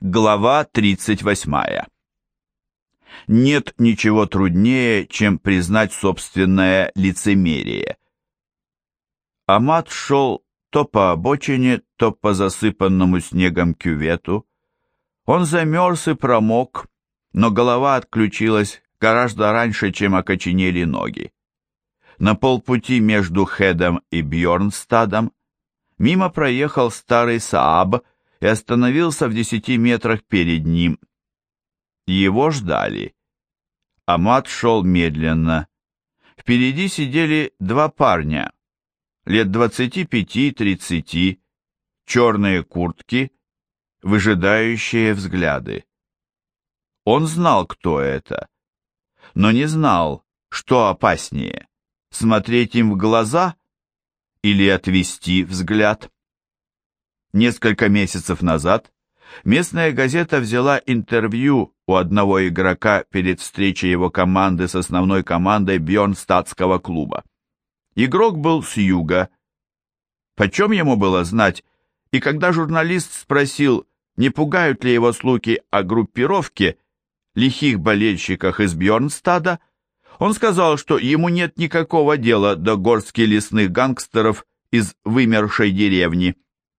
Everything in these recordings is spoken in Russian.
Глава 38. Нет ничего труднее, чем признать собственное лицемерие. Амат шел то по обочине, то по засыпанному снегом кювету. Он замерз и промок, но голова отключилась гораздо раньше, чем окоченели ноги. На полпути между Хедом и Бьорнстадом мимо проехал старый Сааб и остановился в 10 метрах перед ним. Его ждали. Амат шел медленно. Впереди сидели два парня, лет 25-30, черные куртки, выжидающие взгляды. Он знал, кто это, но не знал, что опаснее — смотреть им в глаза или отвести взгляд. Несколько месяцев назад местная газета взяла интервью у одного игрока перед встречей его команды с основной командой Бьорнстадтского клуба. Игрок был с юга. Почем ему было знать? И когда журналист спросил, не пугают ли его слухи о группировке, лихих болельщиках из Бьорнстада, он сказал, что ему нет никакого дела до горстки лесных гангстеров из вымершей деревни.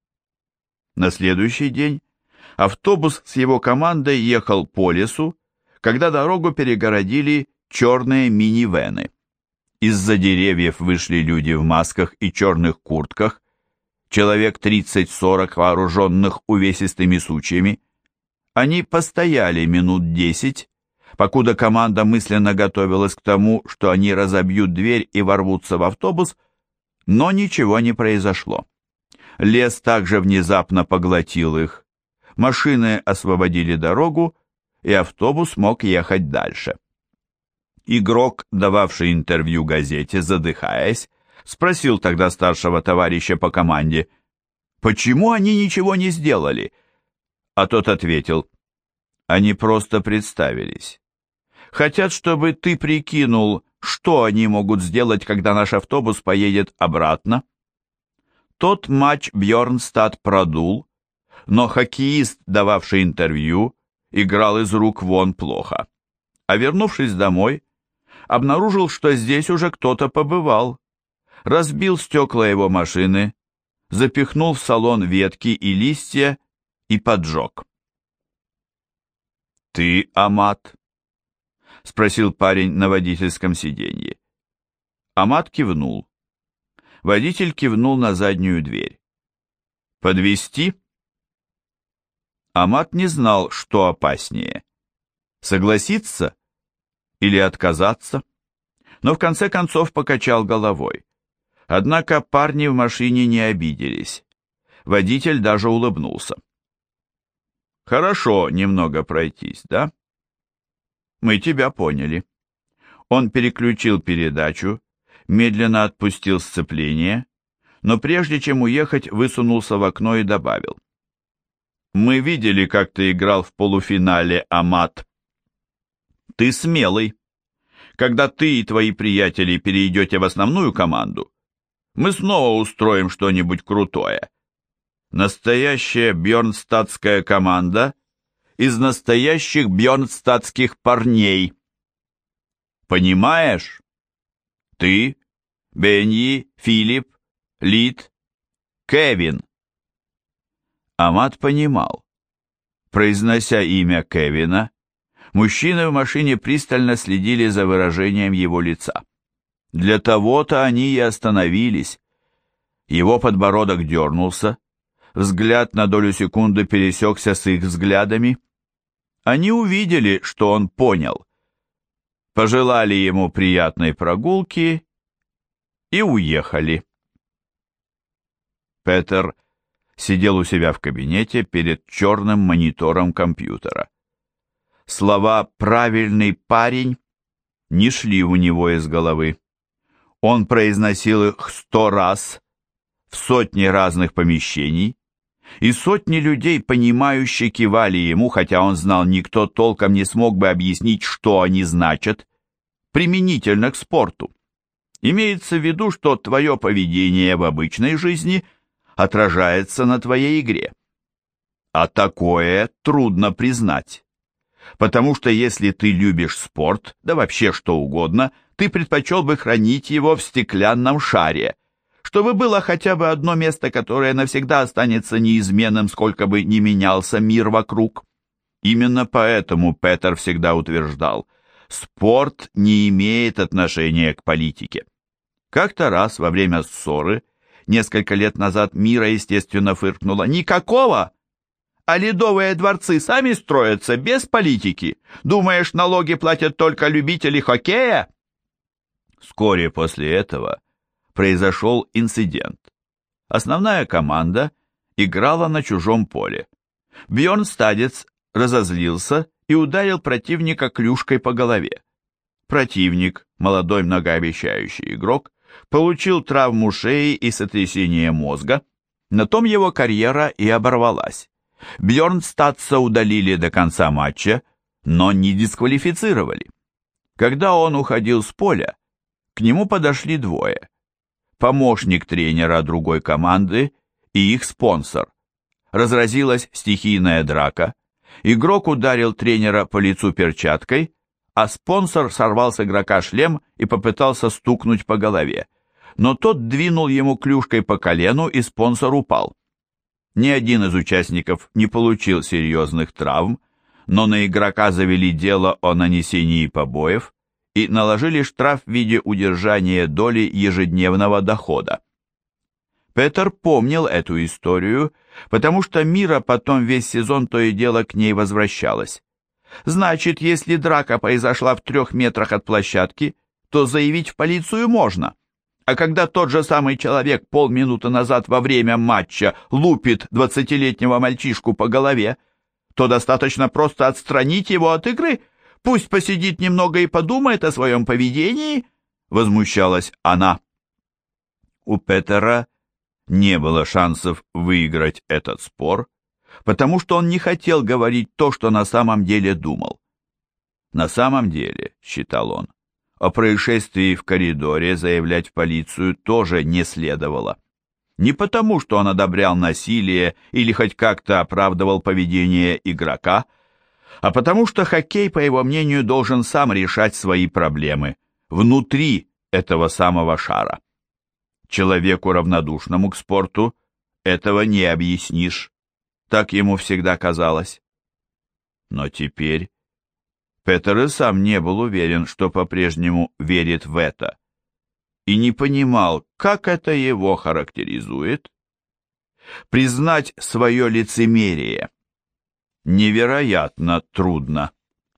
На следующий день автобус с его командой ехал по лесу, когда дорогу перегородили черные минивэны. Из-за деревьев вышли люди в масках и черных куртках, человек 30-40, вооруженных увесистыми сучьями. Они постояли минут 10, покуда команда мысленно готовилась к тому, что они разобьют дверь и ворвутся в автобус, но ничего не произошло. Лес также внезапно поглотил их. Машины освободили дорогу, и автобус мог ехать дальше. Игрок, дававший интервью газете, задыхаясь, спросил тогда старшего товарища по команде, почему они ничего не сделали? А тот ответил, они просто представились. Хотят, чтобы ты прикинул, что они могут сделать, когда наш автобус поедет обратно. Тот матч Бьорнстадт продул, но хоккеист, дававший интервью, играл из рук вон плохо. А вернувшись домой, обнаружил, что здесь уже кто-то побывал, разбил стекла его машины, запихнул в салон ветки и листья и поджег. «Ты, Амат?» — спросил парень на водительском сиденье. Амат кивнул. Водитель кивнул на заднюю дверь. «Подвезти?» Амат не знал, что опаснее — согласиться или отказаться, но в конце концов покачал головой. Однако парни в машине не обиделись. Водитель даже улыбнулся. «Хорошо немного пройтись, да?» «Мы тебя поняли». Он переключил передачу, медленно отпустил сцепление, но прежде чем уехать, высунулся в окно и добавил. «Мы видели, как ты играл в полуфинале, Амат. Ты смелый. Когда ты и твои приятели перейдете в основную команду, мы снова устроим что-нибудь крутое. Настоящая бьорнстадтская команда из настоящих бьорнстадтских парней. Понимаешь? Ты, Беньи, Филипп, Лид, Кевин». Амат понимал. Произнося имя Кевина, мужчины в машине пристально следили за выражением его лица. Для того-то они и остановились. Его подбородок дернулся, взгляд на долю секунды пересекся с их взглядами. Они увидели, что он понял. Пожелали ему приятной прогулки и уехали. Петер сидел у себя в кабинете перед черным монитором компьютера. Слова «правильный парень» не шли у него из головы. Он произносил их 100 раз, в сотни разных помещений, и сотни людей, понимающе кивали ему, хотя он знал, никто толком не смог бы объяснить, что они значат, применительно к спорту. Имеется в виду, что твое поведение в обычной жизни отражается на твоей игре. А такое трудно признать. Потому что если ты любишь спорт, да вообще что угодно, ты предпочел бы хранить его в стеклянном шаре, чтобы было хотя бы одно место, которое навсегда останется неизменным, сколько бы ни менялся мир вокруг. Именно поэтому Петер всегда утверждал, спорт не имеет отношения к политике. Как-то раз во время ссоры, несколько лет назад, Мира, естественно, фыркнула: «Никакого! А ледовые дворцы сами строятся без политики. Думаешь, налоги платят только любители хоккея?» Вскоре после этого произошел инцидент. Основная команда играла на чужом поле. Бьернстадец разозлился и ударил противника клюшкой по голове. Противник, молодой многообещающий игрок, получил травму шеи и сотрясение мозга. На том его карьера и оборвалась. Бьернстадца удалили до конца матча, но не дисквалифицировали. Когда он уходил с поля, к нему подошли двое: помощник тренера другой команды и их спонсор. Разразилась стихийная драка. Игрок ударил тренера по лицу перчаткой, а спонсор сорвал с игрока шлем и попытался стукнуть по голове. Но тот двинул ему клюшкой по колену, и спонсор упал. Ни один из участников не получил серьезных травм, но на игрока завели дело о нанесении побоев и наложили штраф в виде удержания доли ежедневного дохода. Петер помнил эту историю, потому что Мира потом весь сезон то и дело к ней возвращалась. Значит, если драка произошла в 3 метрах от площадки, то заявить в полицию можно. А когда тот же самый человек полминуты назад во время матча лупит 20-летнего мальчишку по голове, то достаточно просто отстранить его от игры. Пусть посидит немного и подумает о своем поведении, возмущалась она. У Петера не было шансов выиграть этот спор, потому что он не хотел говорить то, что на самом деле думал. На самом деле, считал он, о происшествии в коридоре заявлять в полицию тоже не следовало. Не потому, что он одобрял насилие или хоть как-то оправдывал поведение игрока, а потому что хоккей, по его мнению, должен сам решать свои проблемы внутри этого самого шара. Человеку, равнодушному к спорту, этого не объяснишь. Так ему всегда казалось. Но теперь Петер и сам не был уверен, что по-прежнему верит в это, и не понимал, как это его характеризует. Признать свое лицемерие невероятно трудно.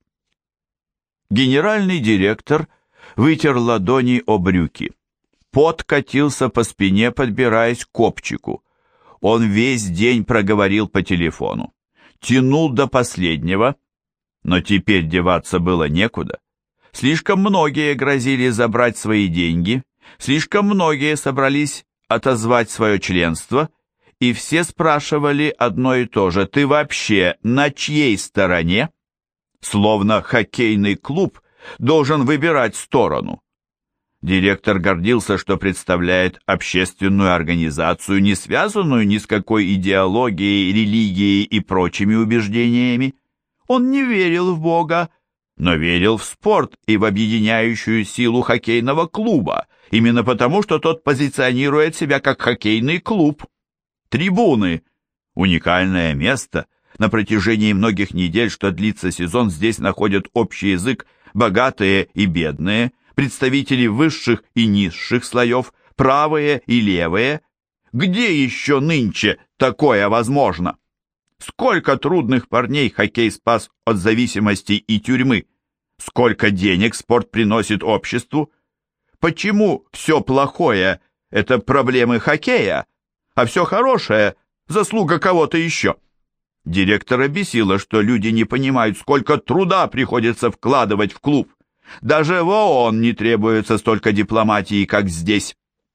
Генеральный директор вытер ладони о брюки. Пот катился по спине, подбираясь к копчику. Он весь день проговорил по телефону. Тянул до последнего, но теперь деваться было некуда. Слишком многие грозили забрать свои деньги, слишком многие собрались отозвать свое членство, и все спрашивали одно и то же: «Ты вообще на чьей стороне?» Словно хоккейный клуб должен выбирать сторону. Директор гордился, что представляет общественную организацию, не связанную ни с какой идеологией, религией и прочими убеждениями. Он не верил в Бога, но верил в спорт и в объединяющую силу хоккейного клуба, именно потому, что тот позиционирует себя как хоккейный клуб. Трибуны – уникальное место. На протяжении многих недель, что длится сезон, здесь находят общий язык богатые и бедные, представители высших и низших слоев, правые и левые. Где еще нынче такое возможно? Сколько трудных парней хоккей спас от зависимости и тюрьмы? Сколько денег спорт приносит обществу? Почему все плохое – это проблемы хоккея, а все хорошее – заслуга кого-то еще? Директора бесило, что люди не понимают, сколько труда приходится вкладывать в клуб. Даже в ООН не требуется столько дипломатии, как здесь.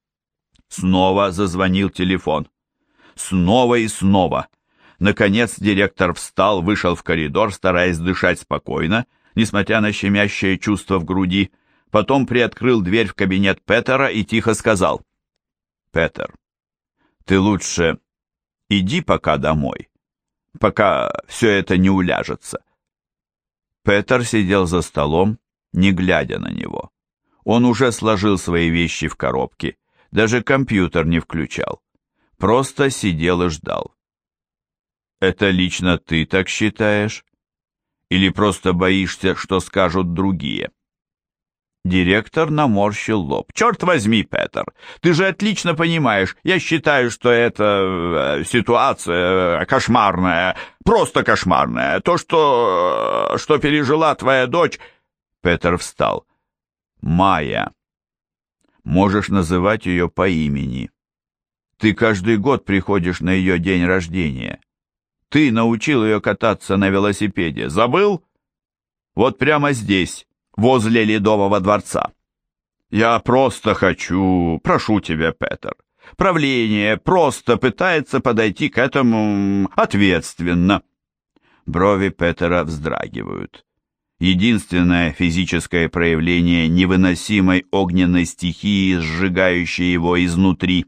Снова зазвонил телефон. Снова и снова. Наконец директор встал, вышел в коридор, стараясь дышать спокойно, несмотря на щемящее чувство в груди. Потом приоткрыл дверь в кабинет Петера и тихо сказал: «Петер, ты лучше иди пока домой. пока все это не уляжется. Петер сидел за столом, не глядя на него. Он уже сложил свои вещи в коробки, даже компьютер не включал. Просто сидел и ждал. «Это лично ты так считаешь? Или просто боишься, что скажут другие?» Директор наморщил лоб. «Черт возьми, Петер, ты же отлично понимаешь, я считаю, что эта ситуация кошмарная, просто кошмарная. То, что пережила твоя дочь...» Петер встал. «Майя. Можешь называть ее по имени. Ты каждый год приходишь на ее день рождения. Ты научил ее кататься на велосипеде. Забыл? Вот прямо здесь, возле Ледового дворца. Я просто прошу тебя, Петер. Правление просто пытается подойти к этому ответственно». Брови Петера вздрагивают. Единственное физическое проявление невыносимой огненной стихии, сжигающей его изнутри.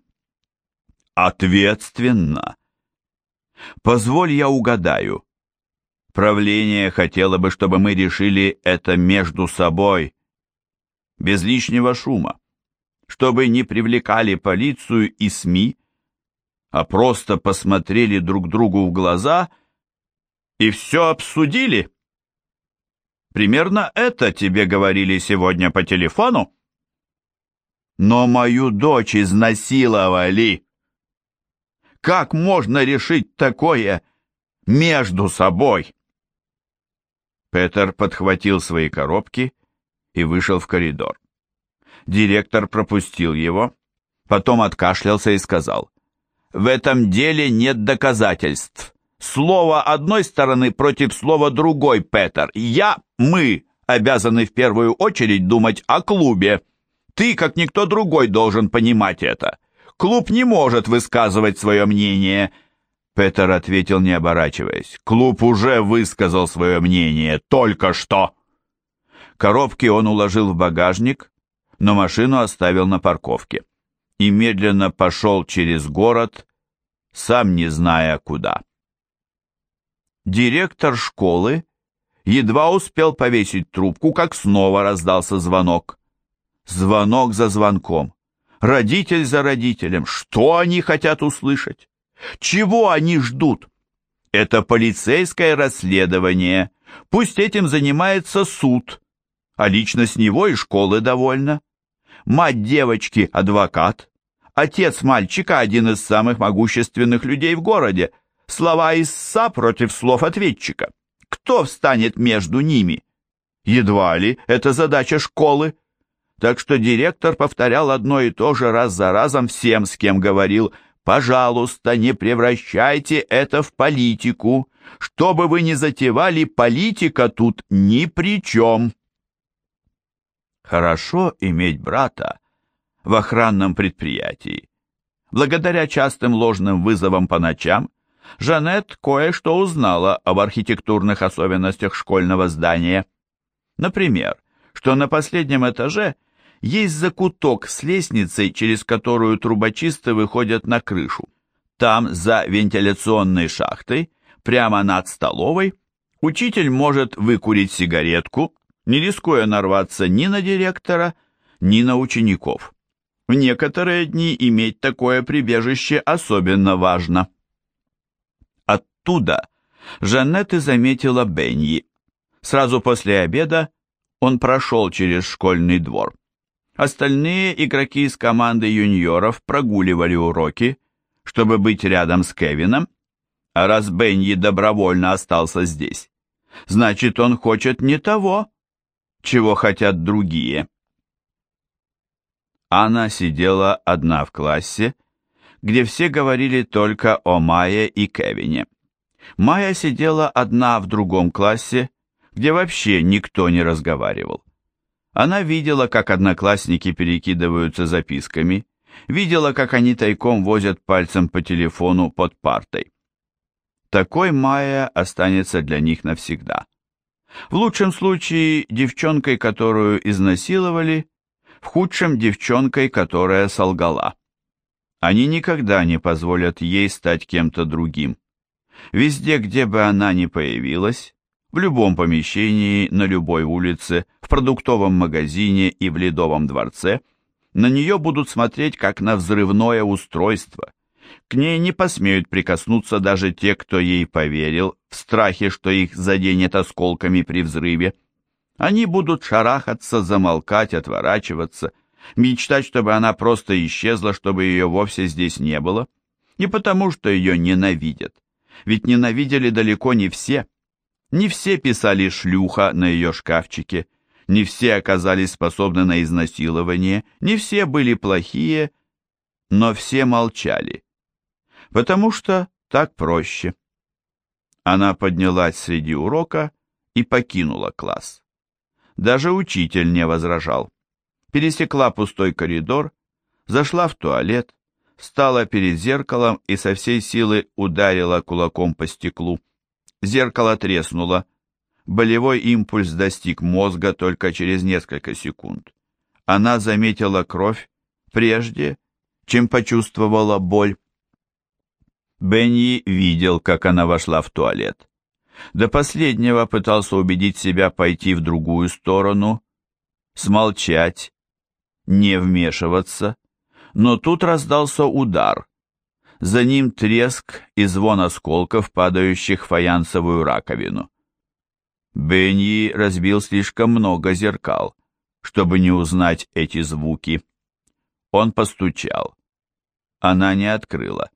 Ответственно. Позволь я угадаю. Правление хотело бы, чтобы мы решили это между собой, без лишнего шума, чтобы не привлекали полицию и СМИ, а просто посмотрели друг другу в глаза и все обсудили. Примерно это тебе говорили сегодня по телефону? Но мою дочь изнасиловали. Как можно решить такое между собой? Петер подхватил свои коробки и вышел в коридор. Директор пропустил его, потом откашлялся и сказал: «В этом деле нет доказательств. Слово одной стороны против слова другой, Петер. Мы обязаны в первую очередь думать о клубе. Ты, как никто другой, должен понимать это. Клуб не может высказывать свое мнение». Петер ответил, не оборачиваясь: «Клуб уже высказал свое мнение, только что». Коробки он уложил в багажник, но машину оставил на парковке и медленно пошел через город, сам не зная куда. Директор школы едва успел повесить трубку, как снова раздался звонок. Звонок за звонком. Родитель за родителем. Что они хотят услышать? Чего они ждут? Это полицейское расследование. Пусть этим занимается суд. А лично с него и школы довольна. Мать девочки – адвокат. Отец мальчика – один из самых могущественных людей в городе. Слова истца против слов ответчика. Кто встанет между ними? Едва ли это задача школы. Так что директор повторял одно и то же раз за разом всем, с кем говорил: «Пожалуйста, не превращайте это в политику. Что бы вы ни затевали, политика тут ни при чем». Хорошо иметь брата в охранном предприятии. Благодаря частым ложным вызовам по ночам Жанет кое-что узнала об архитектурных особенностях школьного здания. Например, что на последнем этаже есть закуток с лестницей, через которую трубочисты выходят на крышу. Там, за вентиляционной шахтой, прямо над столовой, учитель может выкурить сигаретку, не рискуя нарваться ни на директора, ни на учеников. В некоторые дни иметь такое прибежище особенно важно. Оттуда Жанет и заметила Бенни. Сразу после обеда он прошел через школьный двор. Остальные игроки из команды юниоров прогуливали уроки, чтобы быть рядом с Кевином, а раз Бенни добровольно остался здесь, значит, он хочет не того, чего хотят другие. Анна сидела одна в классе, где все говорили только о Майе и Кевине. Майя сидела одна в другом классе, где вообще никто не разговаривал. Она видела, как одноклассники перекидываются записками, видела, как они тайком возят пальцем по телефону под партой. Такой Майя останется для них навсегда. В лучшем случае девчонкой, которую изнасиловали, в худшем девчонкой, которая солгала. Они никогда не позволят ей стать кем-то другим. Везде, где бы она ни появилась, в любом помещении, на любой улице, в продуктовом магазине и в Ледовом дворце, на нее будут смотреть как на взрывное устройство. К ней не посмеют прикоснуться даже те, кто ей поверил, в страхе, что их заденет осколками при взрыве. Они будут шарахаться, замолкать, отворачиваться, мечтать, чтобы она просто исчезла, чтобы ее вовсе здесь не было. Не потому, что ее ненавидят. Ведь ненавидели далеко не все. Не все писали «шлюха» на ее шкафчике, не все оказались способны на изнасилование, не все были плохие, но все молчали. Потому что так проще. Она поднялась среди урока и покинула класс. Даже учитель не возражал. Пересекла пустой коридор, зашла в туалет, встала перед зеркалом и со всей силы ударила кулаком по стеклу. Зеркало треснуло. Болевой импульс достиг мозга только через несколько секунд. Она заметила кровь прежде, чем почувствовала боль. Бенни видел, как она вошла в туалет. До последнего пытался убедить себя пойти в другую сторону, смолчать, не вмешиваться, но тут раздался удар. За ним треск и звон осколков, падающих в фаянсовую раковину. Бенни разбил слишком много зеркал, чтобы не узнать эти звуки. Он постучал. Она не открыла.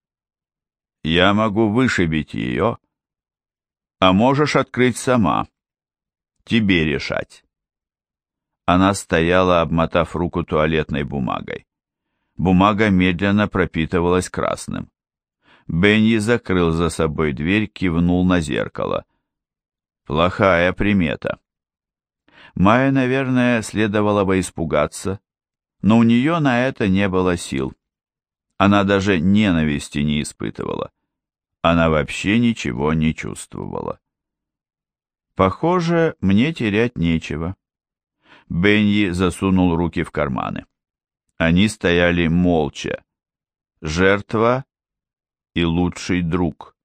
«Я могу вышибить ее, а можешь открыть сама. Тебе решать». Она стояла, обмотав руку туалетной бумагой. Бумага медленно пропитывалась красным. Бенни закрыл за собой дверь, кивнул на зеркало. Плохая примета. Майе, наверное, следовало бы испугаться, но у нее на это не было сил. Она даже ненависти не испытывала. Она вообще ничего не чувствовала. Похоже, мне терять нечего. Бенни засунул руки в карманы. Они стояли молча. Жертва и лучший друг.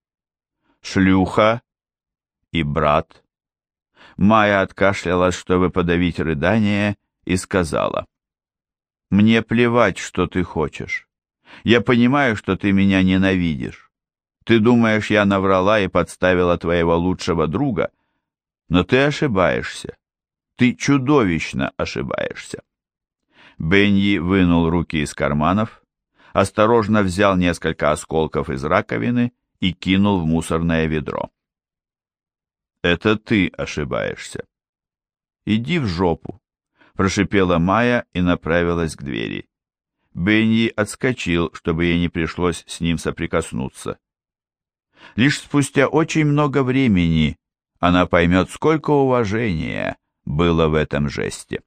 Шлюха и брат. Майя откашлялась, чтобы подавить рыдание, и сказала: «Мне плевать, что ты хочешь. Я понимаю, что ты меня ненавидишь. Ты думаешь, я наврала и подставила твоего лучшего друга, но ты ошибаешься. Ты чудовищно ошибаешься». Бенни вынул руки из карманов, осторожно взял несколько осколков из раковины и кинул в мусорное ведро. «Это ты ошибаешься». «Иди в жопу», — прошипела Майя и направилась к двери. Бенни отскочил, чтобы ей не пришлось с ним соприкоснуться. Лишь спустя очень много времени она поймет, сколько уважения было в этом жесте.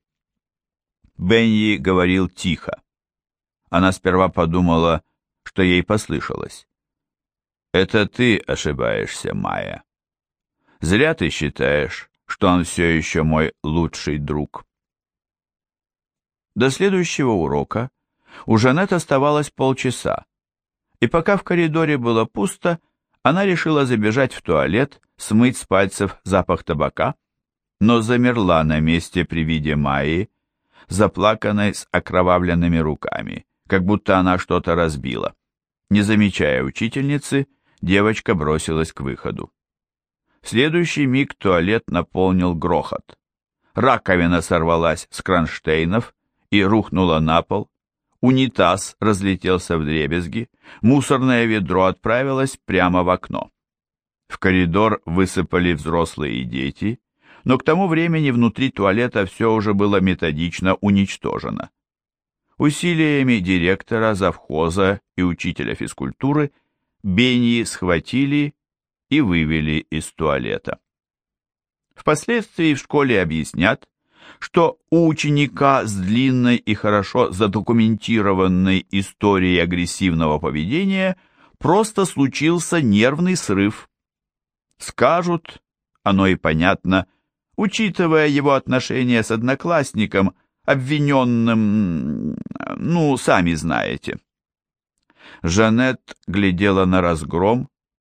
Бенни говорил тихо. Она сперва подумала, что ей послышалось. «Это ты ошибаешься, Майя. Зря ты считаешь, что он все еще мой лучший друг». До следующего урока у Жанет оставалось полчаса, и пока в коридоре было пусто, она решила забежать в туалет, смыть с пальцев запах табака, но замерла на месте при виде Майи, заплаканной с окровавленными руками, как будто она что-то разбила. Не замечая учительницы, девочка бросилась к выходу. В следующий миг туалет наполнил грохот. Раковина сорвалась с кронштейнов и рухнула на пол, унитаз разлетелся вдребезги, мусорное ведро отправилось прямо в окно. В коридор высыпали взрослые и дети, но к тому времени внутри туалета все уже было методично уничтожено. Усилиями директора, завхоза и учителя физкультуры Бенни схватили и вывели из туалета. Впоследствии в школе объяснят, что у ученика с длинной и хорошо задокументированной историей агрессивного поведения просто случился нервный срыв. Скажут, оно и понятно, учитывая его отношения с одноклассником, обвиненным, сами знаете. Жанет глядела на разгром,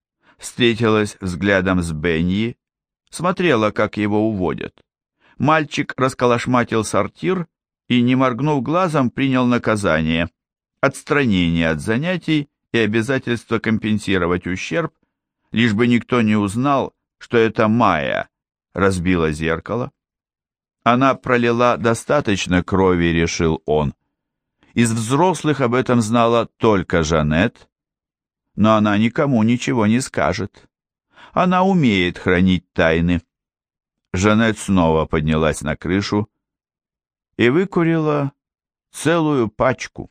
встретилась взглядом с Бенни, смотрела, как его уводят. Мальчик расколошматил сортир и, не моргнув глазом, принял наказание – отстранение от занятий и обязательство компенсировать ущерб, лишь бы никто не узнал, что это Майя разбила зеркало. Она пролила достаточно крови, решил он. Из взрослых об этом знала только Жанет, но она никому ничего не скажет. Она умеет хранить тайны. Жанет снова поднялась на крышу и выкурила целую пачку.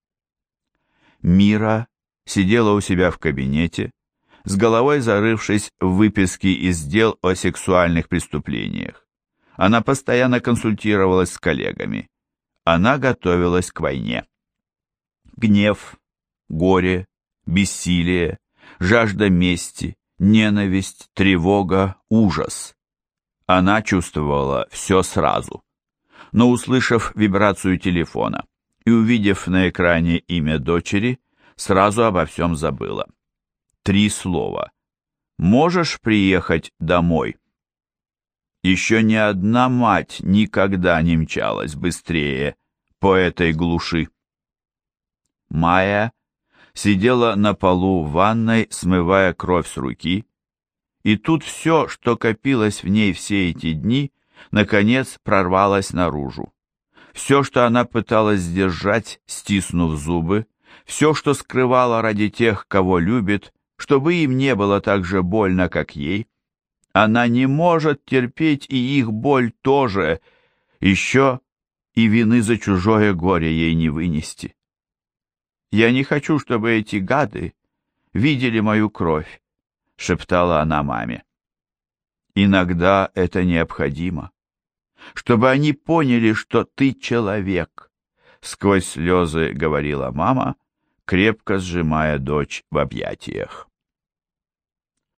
Мира сидела у себя в кабинете, с головой зарывшись в выписки из дел о сексуальных преступлениях. Она постоянно консультировалась с коллегами. Она готовилась к войне. Гнев, горе, бессилие, жажда мести, ненависть, тревога, ужас. Она чувствовала все сразу. Но, услышав вибрацию телефона и увидев на экране имя дочери, сразу обо всем забыла. 3 слова. «Можешь приехать домой?» Еще ни одна мать никогда не мчалась быстрее по этой глуши. Майя сидела на полу в ванной, смывая кровь с руки, и тут все, что копилось в ней все эти дни, наконец прорвалось наружу. Все, что она пыталась сдержать, стиснув зубы, все, что скрывала ради тех, кого любит, чтобы им не было так же больно, как ей. Она не может терпеть и их боль тоже, еще и вины за чужое горе ей не вынести. «Я не хочу, чтобы эти гады видели мою кровь», — шептала она маме. «Иногда это необходимо, чтобы они поняли, что ты человек», — сквозь слезы говорила мама, крепко сжимая дочь в объятиях.